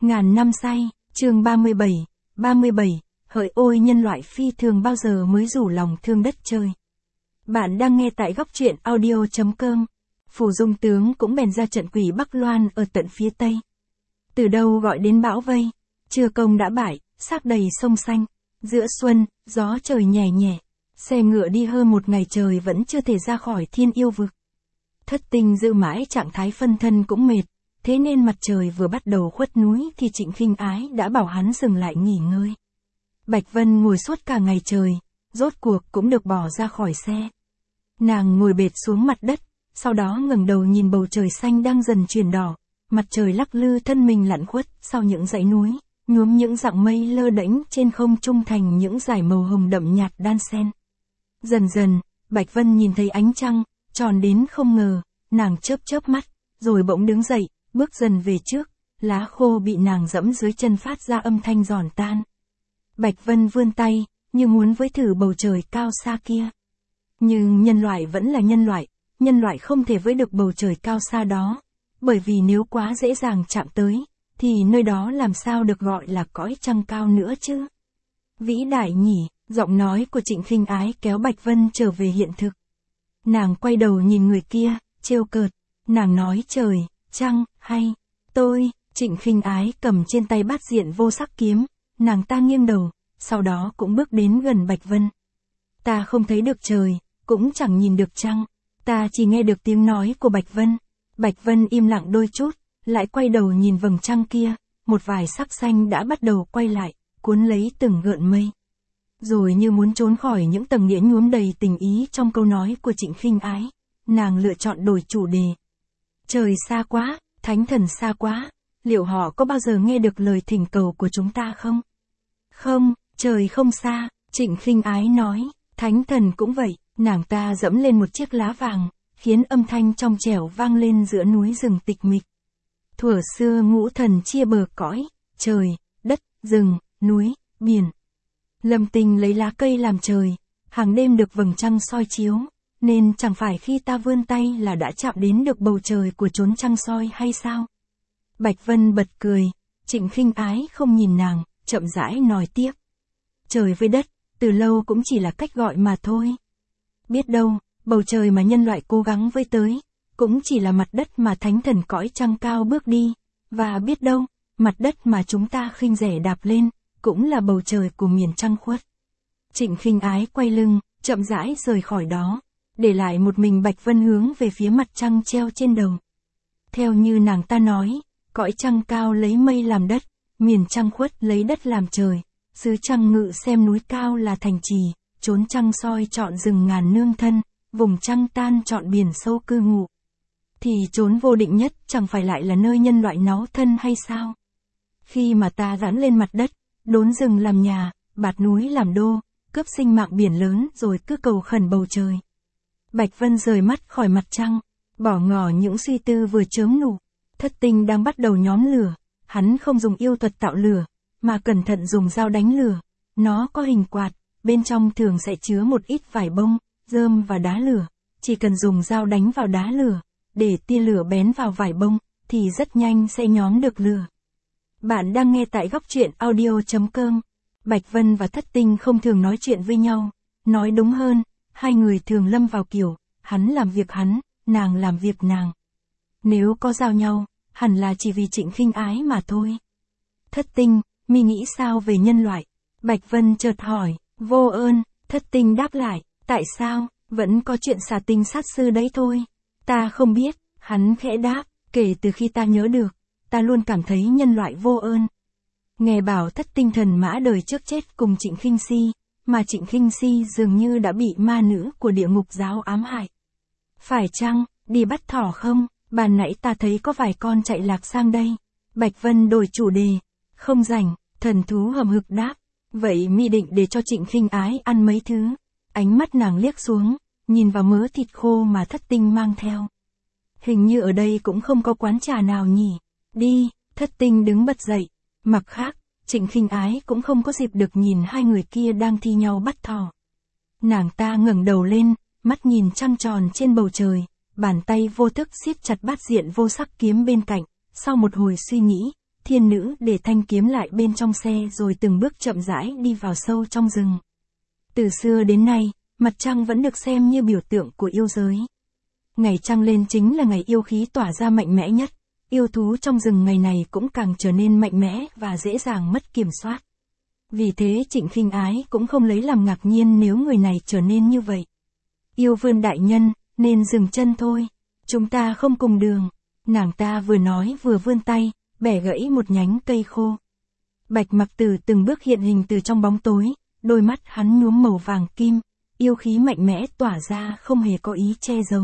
Ngàn năm say, chương 37, hỡi ôi nhân loại phi thường bao giờ mới rủ lòng thương đất trời. Bạn đang nghe tại góc truyện audio.com. Phủ Dung tướng cũng bèn ra trận quỷ Bắc Loan ở tận phía tây. Từ đâu gọi đến bão vây, chưa công đã bại, xác đầy sông xanh. Giữa xuân, gió trời nhẹ nhẹ, xe ngựa đi hơn một ngày trời vẫn chưa thể ra khỏi thiên yêu vực. Thất Tinh giữ mãi trạng thái phân thân cũng mệt, thế nên mặt trời vừa bắt đầu khuất núi thì Trịnh Khinh Ái đã bảo hắn dừng lại nghỉ ngơi. Bạch Vân ngồi suốt cả ngày trời, rốt cuộc cũng được bỏ ra khỏi xe. Nàng ngồi bệt xuống mặt đất, sau đó ngẩng đầu nhìn bầu trời xanh đang dần chuyển đỏ, mặt trời lắc lư thân mình lặn khuất sau những dãy núi, nhuốm những dặng mây lơ đễnh trên không trung thành những dải màu hồng đậm nhạt đan xen. Dần dần, Bạch Vân nhìn thấy ánh trăng, tròn đến không ngờ, nàng chớp chớp mắt, rồi bỗng đứng dậy, bước dần về trước, lá khô bị nàng dẫm dưới chân phát ra âm thanh giòn tan. Bạch Vân vươn tay, như muốn với thử bầu trời cao xa kia. Nhưng nhân loại vẫn là nhân loại không thể với được bầu trời cao xa đó, bởi vì nếu quá dễ dàng chạm tới, thì nơi đó làm sao được gọi là cõi trăng cao nữa chứ. Vĩ đại nhỉ, giọng nói của Trịnh Khinh Ái kéo Bạch Vân trở về hiện thực. Nàng quay đầu nhìn người kia, trêu cợt, nàng nói trời, trăng, hay, tôi. Trịnh Khinh Ái cầm trên tay bát diện vô sắc kiếm, nàng ta nghiêng đầu, sau đó cũng bước đến gần Bạch Vân. Ta không thấy được trời, cũng chẳng nhìn được trăng, ta chỉ nghe được tiếng nói của Bạch Vân. Bạch Vân im lặng đôi chút, lại quay đầu nhìn vầng trăng kia, một vài sắc xanh đã bắt đầu quay lại, cuốn lấy từng gợn mây. Rồi như muốn trốn khỏi những tầng nghĩa nhuốm đầy tình ý trong câu nói của Trịnh Khinh Ái, nàng lựa chọn đổi chủ đề. Trời xa quá, thánh thần xa quá, liệu họ có bao giờ nghe được lời thỉnh cầu của chúng ta không? Không, trời không xa, Trịnh Khinh Ái nói, thánh thần cũng vậy. Nàng ta dẫm lên một chiếc lá vàng, khiến âm thanh trong trẻo vang lên giữa núi rừng tịch mịch. Thuở xưa ngũ thần chia bờ cõi, trời, đất, rừng, núi, biển. Lâm Tinh lấy lá cây làm trời, hàng đêm được vầng trăng soi chiếu, nên chẳng phải khi ta vươn tay là đã chạm đến được bầu trời của chốn trăng soi hay sao? Bạch Vân bật cười, Trịnh Khinh Ái không nhìn nàng, chậm rãi nói tiếp. Trời với đất, từ lâu cũng chỉ là cách gọi mà thôi. Biết đâu, bầu trời mà nhân loại cố gắng với tới, cũng chỉ là mặt đất mà thánh thần cõi trăng cao bước đi, và biết đâu, mặt đất mà chúng ta khinh rẻ đạp lên, cũng là bầu trời của miền trăng khuất. Trịnh Khinh Ái quay lưng, chậm rãi rời khỏi đó, để lại một mình Bạch Vân hướng về phía mặt trăng treo trên đầu. Theo như nàng ta nói, cõi trăng cao lấy mây làm đất, miền trăng khuất lấy đất làm trời, xứ trăng ngự xem núi cao là thành trì. Chốn trăng soi chọn rừng ngàn nương thân, vùng trăng tan chọn biển sâu cư ngụ. Thì chốn vô định nhất chẳng phải lại là nơi nhân loại náu thân hay sao? Khi mà ta dán lên mặt đất, đốn rừng làm nhà, bạt núi làm đô, cướp sinh mạng biển lớn rồi cứ cầu khẩn bầu trời. Bạch Vân rời mắt khỏi mặt trăng, bỏ ngỏ những suy tư vừa chớm nụ. Thất Tinh đang bắt đầu nhóm lửa, hắn không dùng yêu thuật tạo lửa, mà cẩn thận dùng dao đánh lửa. Nó có hình quạt. Bên trong thường sẽ chứa một ít vải bông, rơm và đá lửa. Chỉ cần dùng dao đánh vào đá lửa, để tia lửa bén vào vải bông, thì rất nhanh sẽ nhóm được lửa. Bạn đang nghe tại góc truyện audio.com. Bạch Vân và Thất Tinh không thường nói chuyện với nhau. Nói đúng hơn, hai người thường lâm vào kiểu, hắn làm việc hắn, nàng làm việc nàng. Nếu có giao nhau, hẳn là chỉ vì Trịnh Khinh Ái mà thôi. Thất Tinh, mi nghĩ sao về nhân loại? Bạch Vân chợt hỏi. Vô ơn, Thất Tinh đáp lại, tại sao, vẫn có chuyện xà tinh sát sư đấy thôi. Ta không biết, hắn khẽ đáp, kể từ khi ta nhớ được, ta luôn cảm thấy nhân loại vô ơn. Nghe bảo Thất Tinh thần mã đời trước chết cùng Trịnh Khinh Si, mà Trịnh Khinh Si dường như đã bị ma nữ của địa ngục giáo ám hại. Phải chăng, đi bắt thỏ không, ban nãy ta thấy có vài con chạy lạc sang đây. Bạch Vân đổi chủ đề, không rảnh, thần thú hầm hực đáp. Vậy mi định để cho Trịnh Khinh Ái ăn mấy thứ. Ánh mắt nàng liếc xuống, nhìn vào mớ thịt khô mà Thất Tinh mang theo. Hình như ở đây cũng không có quán trà nào nhỉ. Đi, Thất Tinh đứng bật dậy. Mặt khác, Trịnh Khinh Ái cũng không có dịp được nhìn hai người kia đang thi nhau bắt thỏ. Nàng ta ngẩng đầu lên, mắt nhìn trăng tròn trên bầu trời, bàn tay vô thức siết chặt bát diện vô sắc kiếm bên cạnh. Sau một hồi suy nghĩ, Thiên nữ để thanh kiếm lại bên trong xe rồi từng bước chậm rãi đi vào sâu trong rừng. Từ xưa đến nay, mặt trăng vẫn được xem như biểu tượng của yêu giới. Ngày trăng lên chính là ngày yêu khí tỏa ra mạnh mẽ nhất, yêu thú trong rừng ngày này cũng càng trở nên mạnh mẽ và dễ dàng mất kiểm soát. Vì thế Trịnh Khinh Ái cũng không lấy làm ngạc nhiên nếu người này trở nên như vậy. Yêu Vương đại nhân, nên dừng chân thôi, chúng ta không cùng đường. Nàng ta vừa nói vừa vươn tay, bẻ gãy một nhánh cây khô. Bạch Mặc Tử từng bước hiện hình từ trong bóng tối, đôi mắt hắn nhuốm màu vàng kim, yêu khí mạnh mẽ tỏa ra không hề có ý che giấu.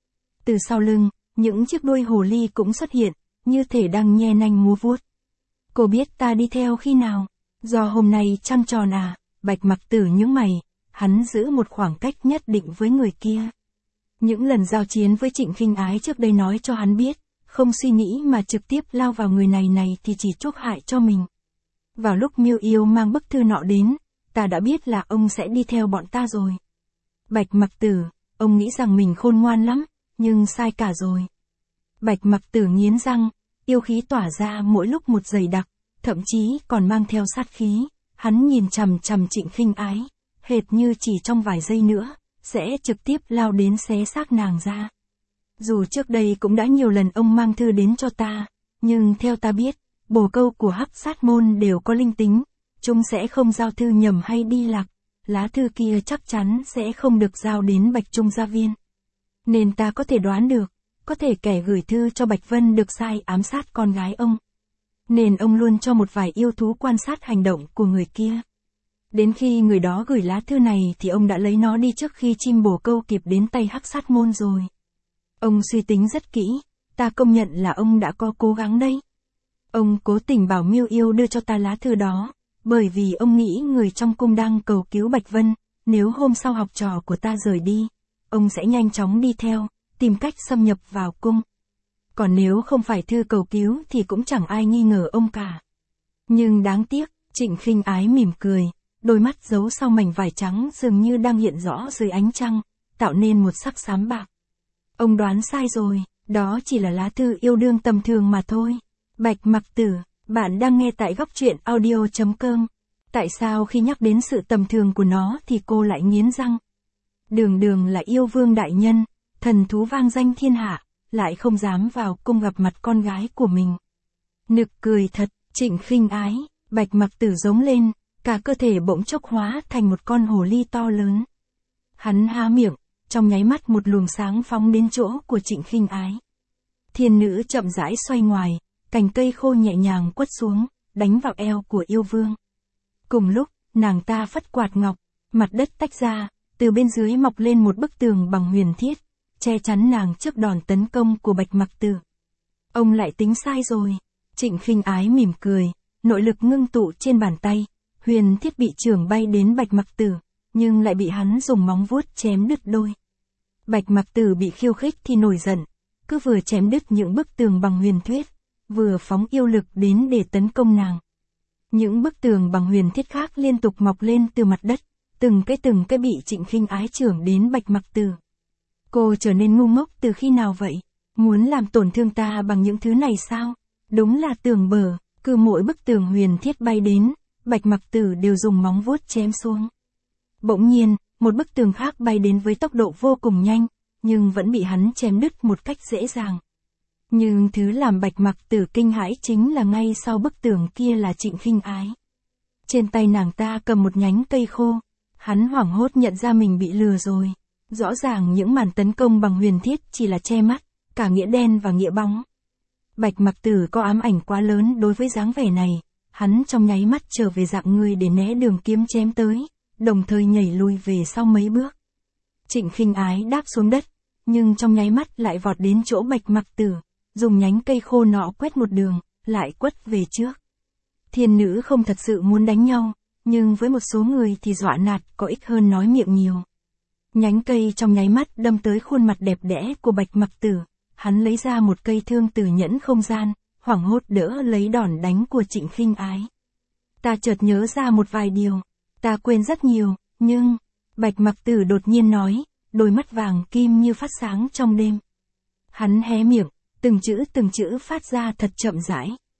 Từ sau lưng, những chiếc đuôi hồ ly cũng xuất hiện, như thể đang nhe nanh múa vuốt. Cô biết ta đi theo khi nào? Do hôm nay trăng tròn à? Bạch Mặc Tử nhướng mày, hắn giữ một khoảng cách nhất định với người kia. Những lần giao chiến với Trịnh Khinh Ái trước đây nói cho hắn biết, không suy nghĩ mà trực tiếp lao vào người này thì chỉ chuốc hại cho mình. Vào lúc Miêu Yêu mang bức thư nọ đến, ta đã biết là ông sẽ đi theo bọn ta rồi. Bạch Mặc Tử, ông nghĩ rằng mình khôn ngoan lắm, nhưng sai cả rồi. Bạch Mặc Tử nghiến răng, yêu khí tỏa ra mỗi lúc một dày đặc, thậm chí còn mang theo sát khí. Hắn nhìn chằm chằm Trịnh Khinh Ái, hệt như chỉ trong vài giây nữa, sẽ trực tiếp lao đến xé xác nàng ra. Dù trước đây cũng đã nhiều lần ông mang thư đến cho ta, nhưng theo ta biết, bồ câu của Hắc Sát môn đều có linh tính, chúng sẽ không giao thư nhầm hay đi lạc, lá thư kia chắc chắn sẽ không được giao đến Bạch Trung Gia Viên. Nên ta có thể đoán được, có thể kẻ gửi thư cho Bạch Vân được sai ám sát con gái ông. Nên ông luôn cho một vài yêu thú quan sát hành động của người kia. Đến khi người đó gửi lá thư này thì ông đã lấy nó đi trước khi chim bồ câu kịp đến tay Hắc Sát môn rồi. Ông suy tính rất kỹ, ta công nhận là ông đã có cố gắng đấy. Ông cố tình bảo Miêu Yêu đưa cho ta lá thư đó, bởi vì ông nghĩ người trong cung đang cầu cứu Bạch Vân, nếu hôm sau học trò của ta rời đi, ông sẽ nhanh chóng đi theo, tìm cách xâm nhập vào cung. Còn nếu không phải thư cầu cứu thì cũng chẳng ai nghi ngờ ông cả. Nhưng đáng tiếc, Trịnh Khinh Ái mỉm cười, đôi mắt giấu sau mảnh vải trắng dường như đang hiện rõ dưới ánh trăng, tạo nên một sắc xám bạc. Ông đoán sai rồi, đó chỉ là lá thư yêu đương tầm thường mà thôi. Bạch Mặc Tử, bạn đang nghe tại góc truyện audio.com. Tại sao khi nhắc đến sự tầm thường của nó thì cô lại nghiến răng? Đường đường là yêu vương đại nhân, thần thú vang danh thiên hạ, lại không dám vào cung gặp mặt con gái của mình. Nực cười thật, Trịnh Khinh Ái, Bạch Mặc Tử giống lên, cả cơ thể bỗng chốc hóa thành một con hồ ly to lớn. Hắn há miệng, trong nháy mắt một luồng sáng phóng đến chỗ của Trịnh Khinh Ái. Thiên nữ chậm rãi xoay ngoài, cành cây khô nhẹ nhàng quất xuống, đánh vào eo của yêu vương. Cùng lúc, nàng ta phất quạt ngọc, mặt đất tách ra, từ bên dưới mọc lên một bức tường bằng huyền thiết, che chắn nàng trước đòn tấn công của Bạch Mặc Tử. Ông lại tính sai rồi. Trịnh Khinh Ái mỉm cười, nội lực ngưng tụ trên bàn tay, huyền thiết bị chưởng bay đến Bạch Mặc Tử, nhưng lại bị hắn dùng móng vuốt chém đứt đôi. Bạch Mặc Tử bị khiêu khích thì nổi giận, cứ vừa chém đứt những bức tường bằng huyền thiết, vừa phóng yêu lực đến để tấn công nàng. Những bức tường bằng huyền thiết khác liên tục mọc lên từ mặt đất, từng cái bị Trịnh Khinh Ái chưởng đến Bạch Mặc Tử. Cô trở nên ngu ngốc từ khi nào vậy? Muốn làm tổn thương ta bằng những thứ này sao? Đúng là tường bờ, cứ mỗi bức tường huyền thiết bay đến, Bạch Mặc Tử đều dùng móng vuốt chém xuống. Bỗng nhiên, một bức tường khác bay đến với tốc độ vô cùng nhanh, nhưng vẫn bị hắn chém đứt một cách dễ dàng. Nhưng thứ làm Bạch Mặc Tử kinh hãi chính là ngay sau bức tường kia là Trịnh Khinh Ái. Trên tay nàng ta cầm một nhánh cây khô, hắn hoảng hốt nhận ra mình bị lừa rồi. Rõ ràng những màn tấn công bằng huyền thiết chỉ là che mắt, cả nghĩa đen và nghĩa bóng. Bạch Mặc Tử có ám ảnh quá lớn đối với dáng vẻ này, hắn trong nháy mắt trở về dạng người để né đường kiếm chém tới, đồng thời nhảy lùi về sau mấy bước. Trịnh Khinh Ái đáp xuống đất, nhưng trong nháy mắt lại vọt đến chỗ Bạch Mặc Tử, dùng nhánh cây khô nọ quét một đường, lại quất về trước. Thiên nữ không thật sự muốn đánh nhau, nhưng với một số người thì dọa nạt có ích hơn nói miệng nhiều. Nhánh cây trong nháy mắt đâm tới khuôn mặt đẹp đẽ của Bạch Mặc Tử, hắn lấy ra một cây thương từ nhẫn không gian, hoảng hốt đỡ lấy đòn đánh của Trịnh Khinh Ái. Ta chợt nhớ ra một vài điều, ta quên rất nhiều, nhưng... Bạch Mặc Tử đột nhiên nói, đôi mắt vàng kim như phát sáng trong đêm. Hắn hé miệng, từng chữ phát ra thật chậm rãi.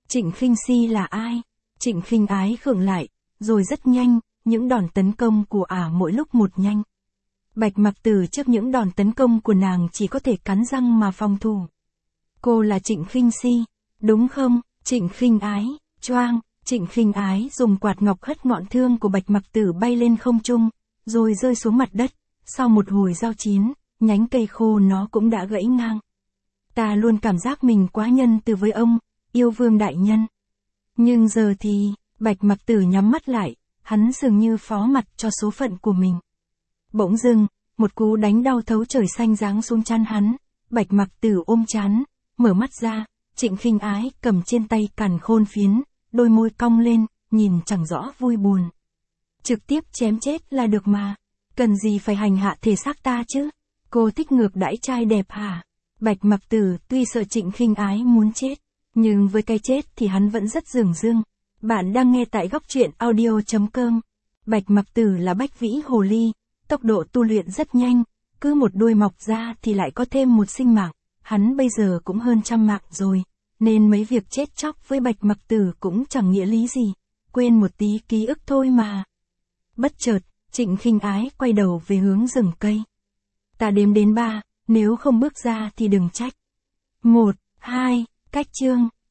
Trịnh Khinh Si là ai? Trịnh Khinh Ái khựng lại, rồi rất nhanh, những đòn tấn công của ả mỗi lúc một nhanh. Bạch Mặc Tử trước những đòn tấn công của nàng chỉ có thể cắn răng mà phòng thủ. Cô là Trịnh Khinh Si, đúng không? Trịnh Khinh Ái, choang, Trịnh Khinh Ái dùng quạt ngọc hất ngọn thương của Bạch Mặc Tử bay lên không trung, rồi rơi xuống mặt đất, sau một hồi giao chiến, nhánh cây khô nó cũng đã gãy ngang. Ta luôn cảm giác mình quá nhân từ với ông, yêu vương đại nhân. Nhưng giờ thì, Bạch Mặc Tử nhắm mắt lại, hắn dường như phó mặc cho số phận của mình. Bỗng dưng, một cú đánh đau thấu trời xanh giáng xuống trán hắn, Bạch Mặc Tử ôm trán, mở mắt ra, Trịnh Khinh Ái cầm trên tay càn khôn phiến, đôi môi cong lên, nhìn chẳng rõ vui buồn. Trực tiếp chém chết là được mà, cần gì phải hành hạ thể xác ta chứ? Cô thích ngược đãi trai đẹp hả? Bạch Mặc Tử tuy sợ Trịnh Khinh Ái muốn chết, nhưng với cái chết thì hắn vẫn rất dửng dưng. Bạn đang nghe tại góc truyện audio.com. Bạch Mặc Tử là bách vĩ hồ ly, tốc độ tu luyện rất nhanh, cứ một đuôi mọc ra thì lại có thêm một sinh mạng, hắn bây giờ cũng hơn 100 mạng rồi, nên mấy việc chết chóc với Bạch Mặc Tử cũng chẳng nghĩa lý gì, quên một tí ký ức thôi mà. Bất chợt, Trịnh Khinh Ái quay đầu về hướng rừng cây. Ta đếm đến 3, nếu không bước ra thì đừng trách. 1, 2, cách chương.